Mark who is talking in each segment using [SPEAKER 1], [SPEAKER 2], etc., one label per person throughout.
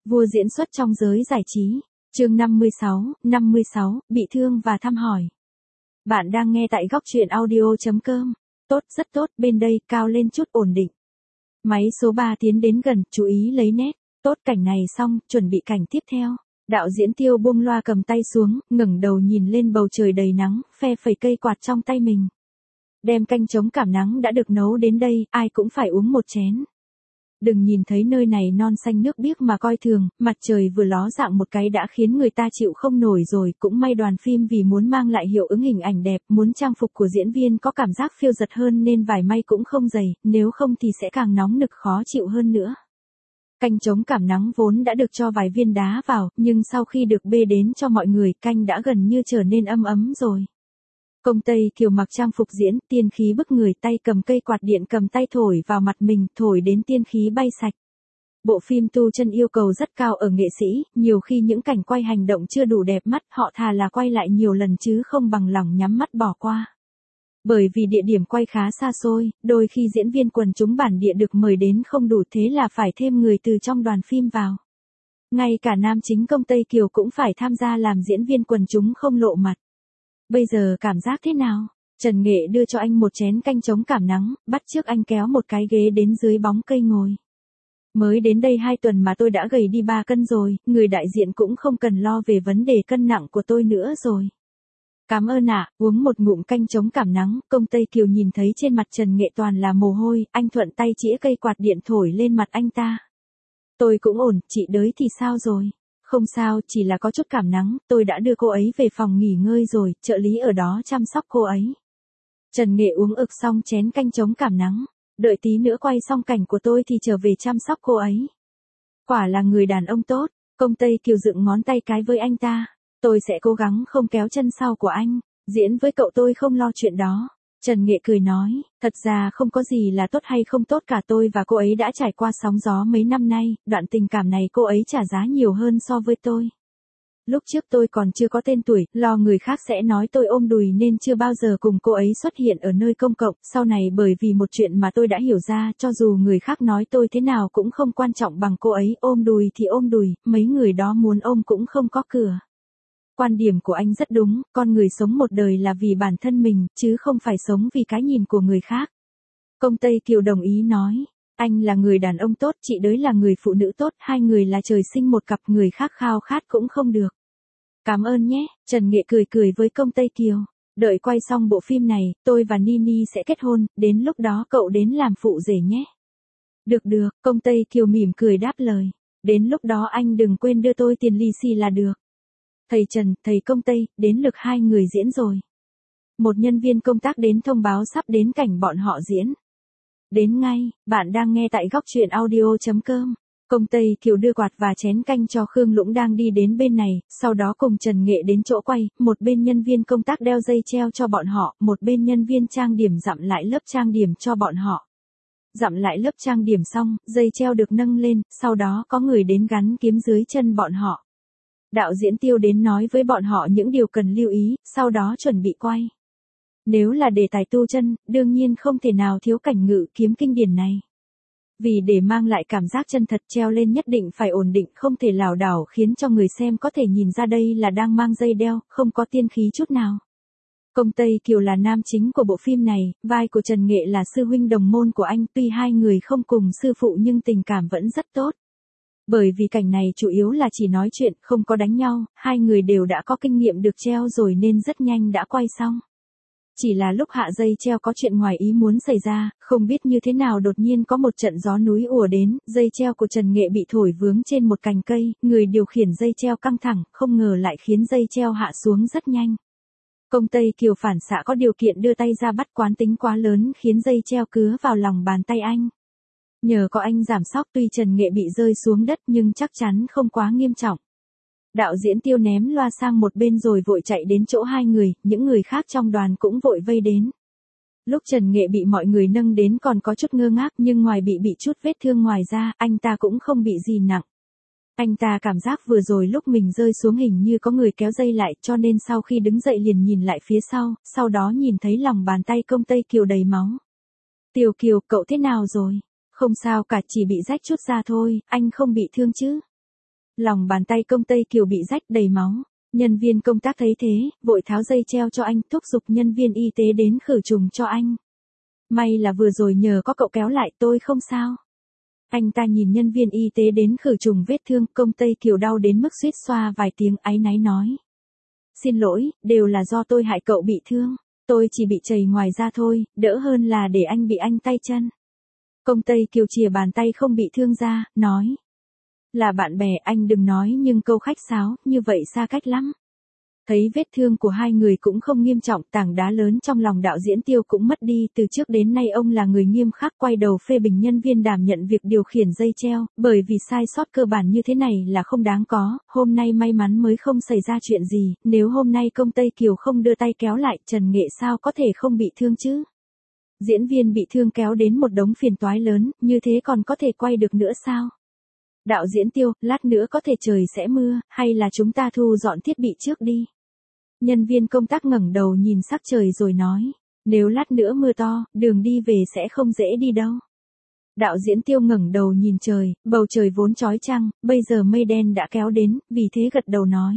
[SPEAKER 1] Vua diễn xuất trong giới giải trí. Chương 56, bị thương và thăm hỏi. Bạn đang nghe tại góc truyện audio.com. Tốt, rất tốt, bên đây, cao lên chút, ổn định. Máy số 3 tiến đến gần, chú ý lấy nét. Tốt, cảnh này xong, chuẩn bị cảnh tiếp theo. Đạo diễn Tiêu buông loa cầm tay xuống, ngẩng đầu nhìn lên bầu trời đầy nắng, phe phẩy cây quạt trong tay mình. Đem canh chống cảm nắng đã được nấu đến đây, ai cũng phải uống một chén. Đừng nhìn thấy nơi này non xanh nước biếc mà coi thường, mặt trời vừa ló dạng một cái đã khiến người ta chịu không nổi rồi, cũng may đoàn phim vì muốn mang lại hiệu ứng hình ảnh đẹp, muốn trang phục của diễn viên có cảm giác phiêu dật hơn nên vải may cũng không dày, nếu không thì sẽ càng nóng nực khó chịu hơn nữa. Canh chống cảm nắng vốn đã được cho vài viên đá vào, nhưng sau khi được bê đến cho mọi người, canh đã gần như trở nên ấm rồi. Công Tây Kiều mặc trang phục diễn, tiên khí bức người, tay cầm cây quạt điện cầm tay thổi vào mặt mình, thổi đến tiên khí bay sạch. Bộ phim Tu Chân yêu cầu rất cao ở nghệ sĩ, nhiều khi những cảnh quay hành động chưa đủ đẹp mắt, họ thà là quay lại nhiều lần chứ không bằng lòng nhắm mắt bỏ qua. Bởi vì địa điểm quay khá xa xôi, đôi khi diễn viên quần chúng bản địa được mời đến không đủ, thế là phải thêm người từ trong đoàn phim vào. Ngay cả nam chính Công Tây Kiều cũng phải tham gia làm diễn viên quần chúng không lộ mặt. Bây giờ cảm giác thế nào? Trần Nghệ đưa cho anh một chén canh chống cảm nắng, bắt chước anh kéo một cái ghế đến dưới bóng cây ngồi. Mới đến đây 2 tuần mà tôi đã gầy đi 3 cân rồi, người đại diện cũng không cần lo về vấn đề cân nặng của tôi nữa rồi. Cảm ơn ạ, uống một ngụm canh chống cảm nắng, Công Tây Kiều nhìn thấy trên mặt Trần Nghệ toàn là mồ hôi, anh thuận tay chĩa cây quạt điện thổi lên mặt anh ta. Tôi cũng ổn, chị Đới thì sao rồi? Không sao, chỉ là có chút cảm nắng, tôi đã đưa cô ấy về phòng nghỉ ngơi rồi, trợ lý ở đó chăm sóc cô ấy. Trần Nghệ uống ực xong chén canh chống cảm nắng, đợi tí nữa quay xong cảnh của tôi thì trở về chăm sóc cô ấy. Quả là người đàn ông tốt, Công Tây Kiều dựng ngón tay cái với anh ta. Tôi sẽ cố gắng không kéo chân sau của anh, diễn với cậu tôi không lo chuyện đó. Trần Nghệ cười nói, thật ra không có gì là tốt hay không tốt cả, tôi và cô ấy đã trải qua sóng gió mấy năm nay, đoạn tình cảm này cô ấy trả giá nhiều hơn so với tôi. Lúc trước tôi còn chưa có tên tuổi, lo người khác sẽ nói tôi ôm đùi nên chưa bao giờ cùng cô ấy xuất hiện ở nơi công cộng, sau này bởi vì một chuyện mà tôi đã hiểu ra, cho dù người khác nói tôi thế nào cũng không quan trọng bằng cô ấy, ôm đùi thì ôm đùi, mấy người đó muốn ôm cũng không có cửa. Quan điểm của anh rất đúng, con người sống một đời là vì bản thân mình, chứ không phải sống vì cái nhìn của người khác. Công Tây Kiều đồng ý nói, anh là người đàn ông tốt, chị Đới là người phụ nữ tốt, hai người là trời sinh một cặp, người khác khao khát cũng không được. Cảm ơn nhé, Trần Nghệ cười với Công Tây Kiều. Đợi quay xong bộ phim này, tôi và Nini sẽ kết hôn, đến lúc đó cậu đến làm phụ rể nhé. Được, Công Tây Kiều mỉm cười đáp lời. Đến lúc đó anh đừng quên đưa tôi tiền lì xì là được. Thầy Trần, thầy Công Tây, đến lượt 2 người diễn rồi. Một nhân viên công tác đến thông báo sắp đến cảnh bọn họ diễn. Đến ngay, bạn đang nghe tại góc truyện audio.com. Công Tây Kiều đưa quạt và chén canh cho Khương Lũng đang đi đến bên này, sau đó cùng Trần Nghệ đến chỗ quay, một bên nhân viên công tác đeo dây treo cho bọn họ, một bên nhân viên trang điểm dặm lại lớp trang điểm cho bọn họ. Dặm lại lớp trang điểm xong, dây treo được nâng lên, sau đó có người đến gắn kiếm dưới chân bọn họ. Đạo diễn Tiêu đến nói với bọn họ những điều cần lưu ý, sau đó chuẩn bị quay. Nếu là đề tài tu chân, đương nhiên không thể nào thiếu cảnh ngự kiếm kinh điển này. Vì để mang lại cảm giác chân thật, treo lên nhất định phải ổn định, không thể lảo đảo khiến cho người xem có thể nhìn ra đây là đang mang dây đeo, không có tiên khí chút nào. Công Tây Kiều là nam chính của bộ phim này, vai của Trần Nghệ là sư huynh đồng môn của anh, tuy hai người không cùng sư phụ nhưng tình cảm vẫn rất tốt. Bởi vì cảnh này chủ yếu là chỉ nói chuyện, không có đánh nhau, hai người đều đã có kinh nghiệm được treo rồi nên rất nhanh đã quay xong. Chỉ là lúc hạ dây treo có chuyện ngoài ý muốn xảy ra, không biết như thế nào đột nhiên có một trận gió núi ùa đến, dây treo của Trần Nghệ bị thổi vướng trên một cành cây, người điều khiển dây treo căng thẳng, không ngờ lại khiến dây treo hạ xuống rất nhanh. Công Tây Kiều phản xạ có điều kiện đưa tay ra bắt, quán tính quá lớn khiến dây treo cứa vào lòng bàn tay anh. Nhờ có anh giảm sóc, tuy Trần Nghệ bị rơi xuống đất nhưng chắc chắn không quá nghiêm trọng. Đạo diễn Tiêu ném loa sang một bên rồi vội chạy đến chỗ hai người, những người khác trong đoàn cũng vội vây đến. Lúc Trần Nghệ bị mọi người nâng đến còn có chút ngơ ngác, nhưng ngoài bị chút vết thương ngoài ra, anh ta cũng không bị gì nặng. Anh ta cảm giác vừa rồi lúc mình rơi xuống hình như có người kéo dây lại, cho nên sau khi đứng dậy liền nhìn lại phía sau đó nhìn thấy lòng bàn tay Công Tây Kiều đầy máu. Tiểu Kiều, cậu thế nào rồi? Không sao cả, chỉ bị rách chút da thôi, anh không bị thương chứ? Lòng bàn tay công Tây Kiều bị rách đầy máu. Nhân viên công tác thấy thế, vội tháo dây treo cho anh, thúc giục nhân viên y tế đến khử trùng cho anh. May là vừa rồi nhờ có cậu kéo lại tôi không sao. Anh ta nhìn nhân viên y tế đến khử trùng vết thương, công Tây Kiều đau đến mức suýt xoa vài tiếng, áy náy nói. Xin lỗi, đều là do tôi hại cậu bị thương. Tôi chỉ bị chảy ngoài da thôi, đỡ hơn là để anh bị anh tay chân. Công Tây Kiều chìa bàn tay không bị thương ra, nói. Là bạn bè, anh đừng nói nhưng câu khách sáo, như vậy xa cách lắm. Thấy vết thương của hai người cũng không nghiêm trọng, tảng đá lớn trong lòng đạo diễn Tiêu cũng mất đi. Từ trước đến nay ông là người nghiêm khắc, quay đầu phê bình nhân viên đảm nhận việc điều khiển dây treo, bởi vì sai sót cơ bản như thế này là không đáng có. Hôm nay may mắn mới không xảy ra chuyện gì, nếu hôm nay công Tây Kiều không đưa tay kéo lại, Trần Nghệ sao có thể không bị thương chứ? Diễn viên bị thương kéo đến một đống phiền toái lớn, như thế còn có thể quay được nữa sao? Đạo diễn Tiêu, lát nữa có thể trời sẽ mưa, hay là chúng ta thu dọn thiết bị trước đi? Nhân viên công tác ngẩng đầu nhìn sắc trời rồi nói, nếu lát nữa mưa to, đường đi về sẽ không dễ đi đâu. Đạo diễn Tiêu ngẩng đầu nhìn trời, bầu trời vốn chói chang, bây giờ mây đen đã kéo đến, vì thế gật đầu nói.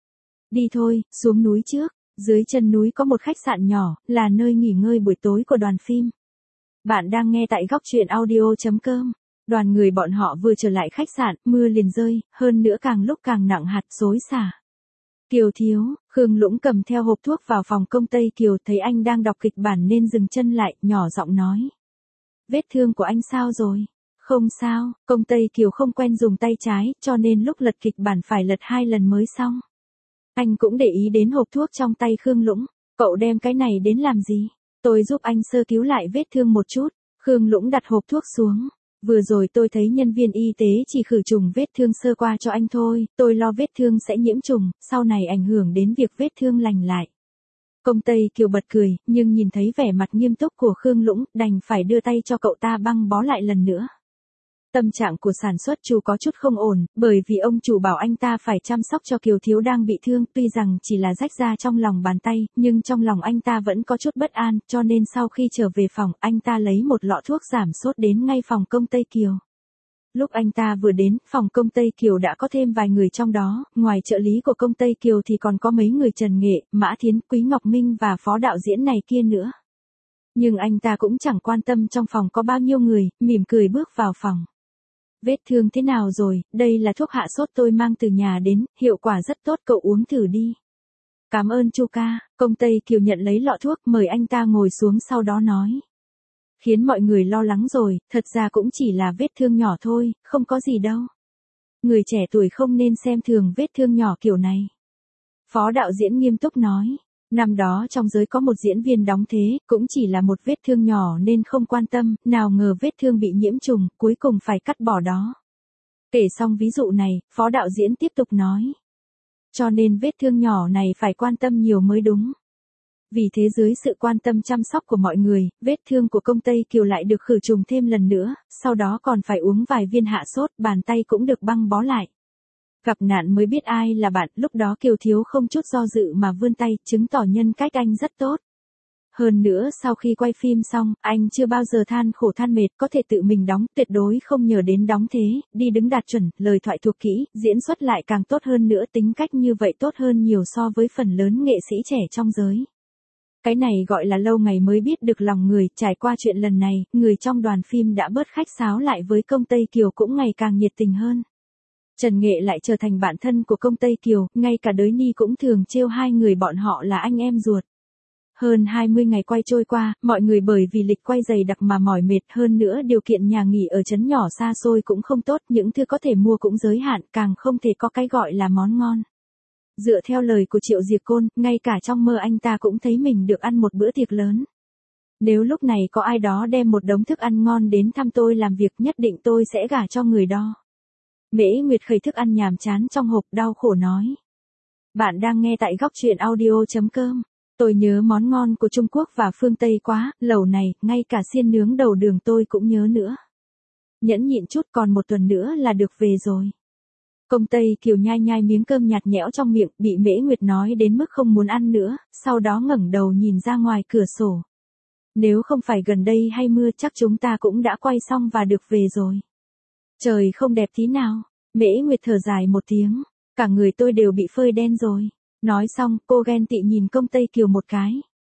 [SPEAKER 1] Đi thôi, xuống núi trước, dưới chân núi có một khách sạn nhỏ, là nơi nghỉ ngơi buổi tối của đoàn phim. Bạn đang nghe tại góc truyện audio.com. Đoàn người bọn họ vừa trở lại khách sạn, mưa liền rơi, hơn nữa càng lúc càng nặng hạt xối xả. Kiều thiếu, Khương Lũng cầm theo hộp thuốc vào phòng công Tây Kiều, thấy anh đang đọc kịch bản nên dừng chân lại, nhỏ giọng nói. Vết thương của anh sao rồi? Không sao, công Tây Kiều không quen dùng tay trái, cho nên lúc lật kịch bản phải lật 2 lần mới xong. Anh cũng để ý đến hộp thuốc trong tay Khương Lũng, cậu đem cái này đến làm gì? Tôi giúp anh sơ cứu lại vết thương một chút. Khương Lũng đặt hộp thuốc xuống. Vừa rồi tôi thấy nhân viên y tế chỉ khử trùng vết thương sơ qua cho anh thôi, tôi lo vết thương sẽ nhiễm trùng, sau này ảnh hưởng đến việc vết thương lành lại. Công Tây Kiều bật cười, nhưng nhìn thấy vẻ mặt nghiêm túc của Khương Lũng, đành phải đưa tay cho cậu ta băng bó lại lần nữa. Tâm trạng của sản xuất chủ có chút không ổn, bởi vì ông chủ bảo anh ta phải chăm sóc cho Kiều thiếu đang bị thương, tuy rằng chỉ là rách ra trong lòng bàn tay, nhưng trong lòng anh ta vẫn có chút bất an, cho nên sau khi trở về phòng, anh ta lấy một lọ thuốc giảm sốt đến ngay phòng công Tây Kiều. Lúc anh ta vừa đến, phòng công Tây Kiều đã có thêm vài người trong đó, ngoài trợ lý của công Tây Kiều thì còn có mấy người Trần Nghệ, Mã Thiến, Quý Ngọc Minh và phó đạo diễn này kia nữa. Nhưng anh ta cũng chẳng quan tâm trong phòng có bao nhiêu người, mỉm cười bước vào phòng. Vết thương thế nào rồi, đây là thuốc hạ sốt tôi mang từ nhà đến, hiệu quả rất tốt, cậu uống thử đi. Cảm ơn Chu ca, công Tây Kiều nhận lấy lọ thuốc, mời anh ta ngồi xuống, sau đó nói. Khiến mọi người lo lắng rồi, thật ra cũng chỉ là vết thương nhỏ thôi, không có gì đâu. Người trẻ tuổi không nên xem thường vết thương nhỏ kiểu này. Phó đạo diễn nghiêm túc nói. Năm đó trong giới có một diễn viên đóng thế, cũng chỉ là một vết thương nhỏ nên không quan tâm, nào ngờ vết thương bị nhiễm trùng, cuối cùng phải cắt bỏ đó. Kể xong ví dụ này, phó đạo diễn tiếp tục nói. Cho nên vết thương nhỏ này phải quan tâm nhiều mới đúng. Vì thế dưới sự quan tâm chăm sóc của mọi người, vết thương của công Tây Kiều lại được khử trùng thêm lần nữa, sau đó còn phải uống vài viên hạ sốt, bàn tay cũng được băng bó lại. Gặp nạn mới biết ai là bạn, lúc đó Kiều thiếu không chút do dự mà vươn tay, chứng tỏ nhân cách anh rất tốt. Hơn nữa sau khi quay phim xong, anh chưa bao giờ than khổ than mệt, có thể tự mình đóng, tuyệt đối không nhờ đến đóng thế, đi đứng đạt chuẩn, lời thoại thuộc kỹ, diễn xuất lại càng tốt hơn nữa, tính cách như vậy tốt hơn nhiều so với phần lớn nghệ sĩ trẻ trong giới. Cái này gọi là lâu ngày mới biết được lòng người, trải qua chuyện lần này, người trong đoàn phim đã bớt khách sáo lại với công Tây Kiều cũng ngày càng nhiệt tình hơn. Trần Nghệ lại trở thành bạn thân của công Tây Kiều, ngay cả Đới Ni cũng thường trêu hai người bọn họ là anh em ruột. Hơn 20 ngày quay trôi qua, mọi người bởi vì lịch quay dày đặc mà mỏi mệt, hơn nữa điều kiện nhà nghỉ ở trấn nhỏ xa xôi cũng không tốt, những thứ có thể mua cũng giới hạn, càng không thể có cái gọi là món ngon. Dựa theo lời của Triệu Diệc Côn, ngay cả trong mơ anh ta cũng thấy mình được ăn một bữa tiệc lớn. Nếu lúc này có ai đó đem một đống thức ăn ngon đến thăm tôi làm việc, nhất định tôi sẽ gả cho người đó. Mễ Nguyệt khẩy thức ăn nhàm chán trong hộp, đau khổ nói. Bạn đang nghe tại góc truyện audio.com. Tôi nhớ món ngon của Trung Quốc và phương Tây quá, lẩu này, ngay cả xiên nướng đầu đường tôi cũng nhớ nữa. Nhẫn nhịn chút, còn một tuần nữa là được về rồi. Công Tây Kiều nhai nhai miếng cơm nhạt nhẽo trong miệng, bị Mễ Nguyệt nói đến mức không muốn ăn nữa, sau đó ngẩng đầu nhìn ra ngoài cửa sổ. Nếu không phải gần đây hay mưa chắc chúng ta cũng đã quay xong và được về rồi. Trời không đẹp tí nào. Mễ Nguyệt thở dài một tiếng, cả người tôi đều bị phơi đen rồi. Nói xong, cô ghen tị nhìn Công Tây Kiều một cái.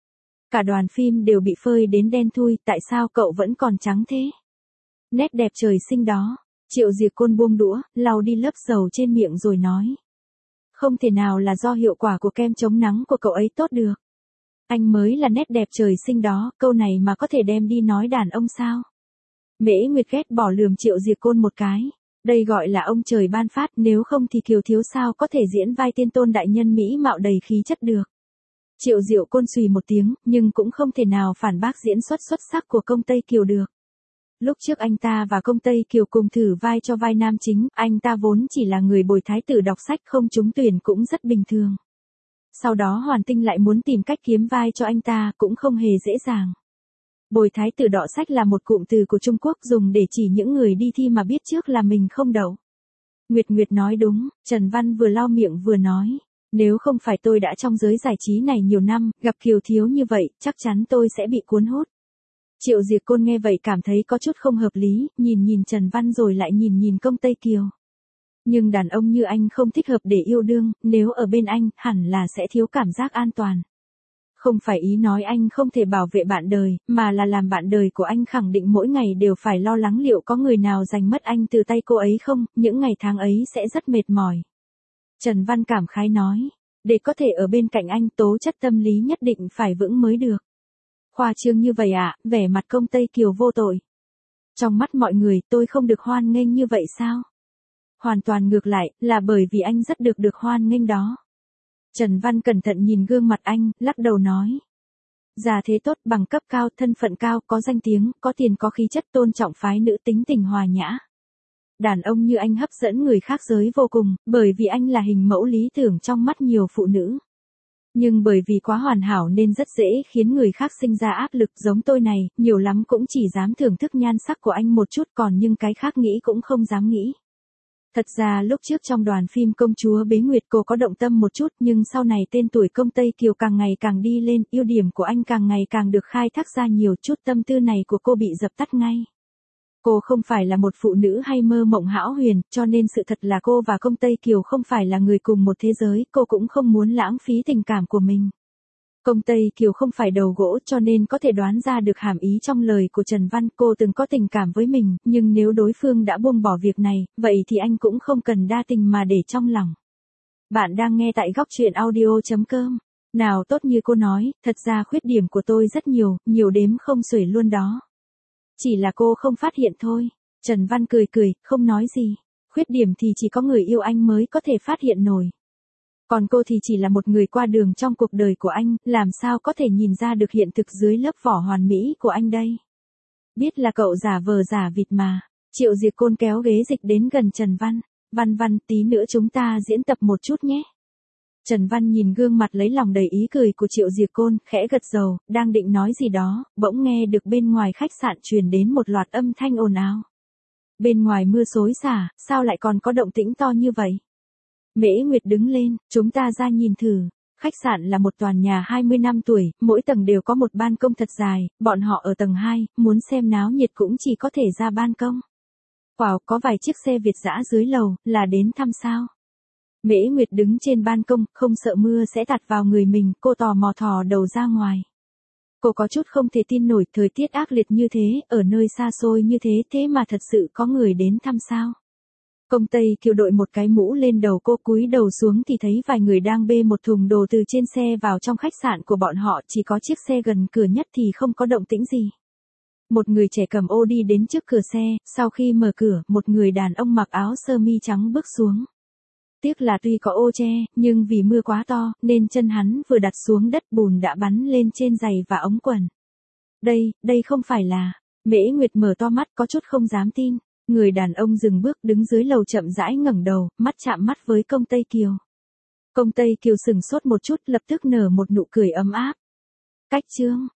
[SPEAKER 1] Cả đoàn phim đều bị phơi đến đen thui, tại sao cậu vẫn còn trắng thế? Nét đẹp trời sinh đó. Triệu Diệc Côn buông đũa, lau đi lớp dầu trên miệng rồi nói. Không thể nào là do hiệu quả của kem chống nắng của cậu ấy tốt được. Anh mới là nét đẹp trời sinh đó, câu này mà có thể đem đi nói đàn ông sao? Mễ Nguyệt ghét bỏ lườm Triệu Diệc Côn một cái. Đây gọi là ông trời ban phát, nếu không thì Kiều Thiếu sao có thể diễn vai tiên tôn đại nhân mỹ mạo đầy khí chất được. Triệu Diệu Côn xùy một tiếng, nhưng cũng không thể nào phản bác diễn xuất xuất sắc của Công Tây Kiều được. Lúc trước anh ta và Công Tây Kiều cùng thử vai cho vai nam chính, anh ta vốn chỉ là người bồi thái tử đọc sách không trúng tuyển cũng rất bình thường. Sau đó Hoàn Tinh lại muốn tìm cách kiếm vai cho anh ta cũng không hề dễ dàng. Bồi thái tử đọ sách là một cụm từ của Trung Quốc dùng để chỉ những người đi thi mà biết trước là mình không đậu. Nguyệt Nguyệt nói đúng, Trần Văn vừa lau miệng vừa nói. Nếu không phải tôi đã trong giới giải trí này nhiều năm, gặp Kiều Thiếu như vậy, chắc chắn tôi sẽ bị cuốn hút. Triệu Diệc Côn nghe vậy cảm thấy có chút không hợp lý, nhìn Trần Văn rồi lại nhìn Công Tây Kiều. Nhưng đàn ông như anh không thích hợp để yêu đương, nếu ở bên anh, hẳn là sẽ thiếu cảm giác an toàn. Không phải ý nói anh không thể bảo vệ bạn đời, mà là làm bạn đời của anh khẳng định mỗi ngày đều phải lo lắng liệu có người nào giành mất anh từ tay cô ấy không, những ngày tháng ấy sẽ rất mệt mỏi. Trần Văn cảm khái nói, để có thể ở bên cạnh anh tố chất tâm lý nhất định phải vững mới được. Khoa trương như vậy ạ, vẻ mặt Công Tây Kiều vô tội. Trong mắt mọi người tôi không được hoan nghênh như vậy sao? Hoàn toàn ngược lại, là bởi vì anh rất được hoan nghênh đó. Trần Văn cẩn thận nhìn gương mặt anh, lắc đầu nói. Già thế tốt, bằng cấp cao, thân phận cao, có danh tiếng, có tiền có khí chất tôn trọng phái nữ tính tình hòa nhã. Đàn ông như anh hấp dẫn người khác giới vô cùng, bởi vì anh là hình mẫu lý tưởng trong mắt nhiều phụ nữ. Nhưng bởi vì quá hoàn hảo nên rất dễ khiến người khác sinh ra áp lực giống tôi này, nhiều lắm cũng chỉ dám thưởng thức nhan sắc của anh một chút còn nhưng cái khác nghĩ cũng không dám nghĩ. Thật ra lúc trước trong đoàn phim Công Chúa Bế Nguyệt cô có động tâm một chút nhưng sau này tên tuổi Công Tây Kiều càng ngày càng đi lên, ưu điểm của anh càng ngày càng được khai thác ra nhiều chút tâm tư này của cô bị dập tắt ngay. Cô không phải là một phụ nữ hay mơ mộng hão huyền, cho nên sự thật là cô và Công Tây Kiều không phải là người cùng một thế giới, cô cũng không muốn lãng phí tình cảm của mình. Công Tây Kiều không phải đầu gỗ cho nên có thể đoán ra được hàm ý trong lời của Trần Văn, cô từng có tình cảm với mình, nhưng nếu đối phương đã buông bỏ việc này, vậy thì anh cũng không cần đa tình mà để trong lòng. Bạn đang nghe tại góc truyện audio.com. Nào tốt như cô nói, thật ra khuyết điểm của tôi rất nhiều, nhiều đếm không xuể luôn đó. Chỉ là cô không phát hiện thôi. Trần Văn cười, không nói gì. Khuyết điểm thì chỉ có người yêu anh mới có thể phát hiện nổi. Còn cô thì chỉ là một người qua đường trong cuộc đời của anh, làm sao có thể nhìn ra được hiện thực dưới lớp vỏ hoàn mỹ của anh đây. Biết là cậu giả vờ giả vịt mà. Triệu Diệc Côn kéo ghế dịch đến gần Trần Văn. Văn, tí nữa chúng ta diễn tập một chút nhé. Trần Văn nhìn gương mặt lấy lòng đầy ý cười của Triệu Diệc Côn, khẽ gật đầu, đang định nói gì đó, bỗng nghe được bên ngoài khách sạn truyền đến một loạt âm thanh ồn ào. Bên ngoài mưa xối xả, sao lại còn có động tĩnh to như vậy? Mễ Nguyệt đứng lên, chúng ta ra nhìn thử. Khách sạn là một tòa nhà 20 năm tuổi, mỗi tầng đều có một ban công thật dài, bọn họ ở tầng 2, muốn xem náo nhiệt cũng chỉ có thể ra ban công. Wow, có vài chiếc xe Việt dã dưới lầu, là đến thăm sao? Mễ Nguyệt đứng trên ban công, không sợ mưa sẽ tạt vào người mình, cô tò mò thò đầu ra ngoài. Cô có chút không thể tin nổi, thời tiết ác liệt như thế, ở nơi xa xôi như thế, thế mà thật sự có người đến thăm sao? Công Tây Kiều đội một cái mũ lên đầu, cô cúi đầu xuống thì thấy vài người đang bê một thùng đồ từ trên xe vào trong khách sạn của bọn họ, chỉ có chiếc xe gần cửa nhất thì không có động tĩnh gì. Một người trẻ cầm ô đi đến trước cửa xe, sau khi mở cửa, một người đàn ông mặc áo sơ mi trắng bước xuống. Tiếc là tuy có ô che, nhưng vì mưa quá to, nên chân hắn vừa đặt xuống đất bùn đã bắn lên trên giày và ống quần. Đây không phải là... Mễ Nguyệt mở to mắt có chút không dám tin. Người đàn ông dừng bước đứng dưới lầu chậm rãi ngẩng đầu, mắt chạm mắt với Công Tây Kiều. Công Tây Kiều sừng sốt một chút lập tức nở một nụ cười ấm áp. Cách chương.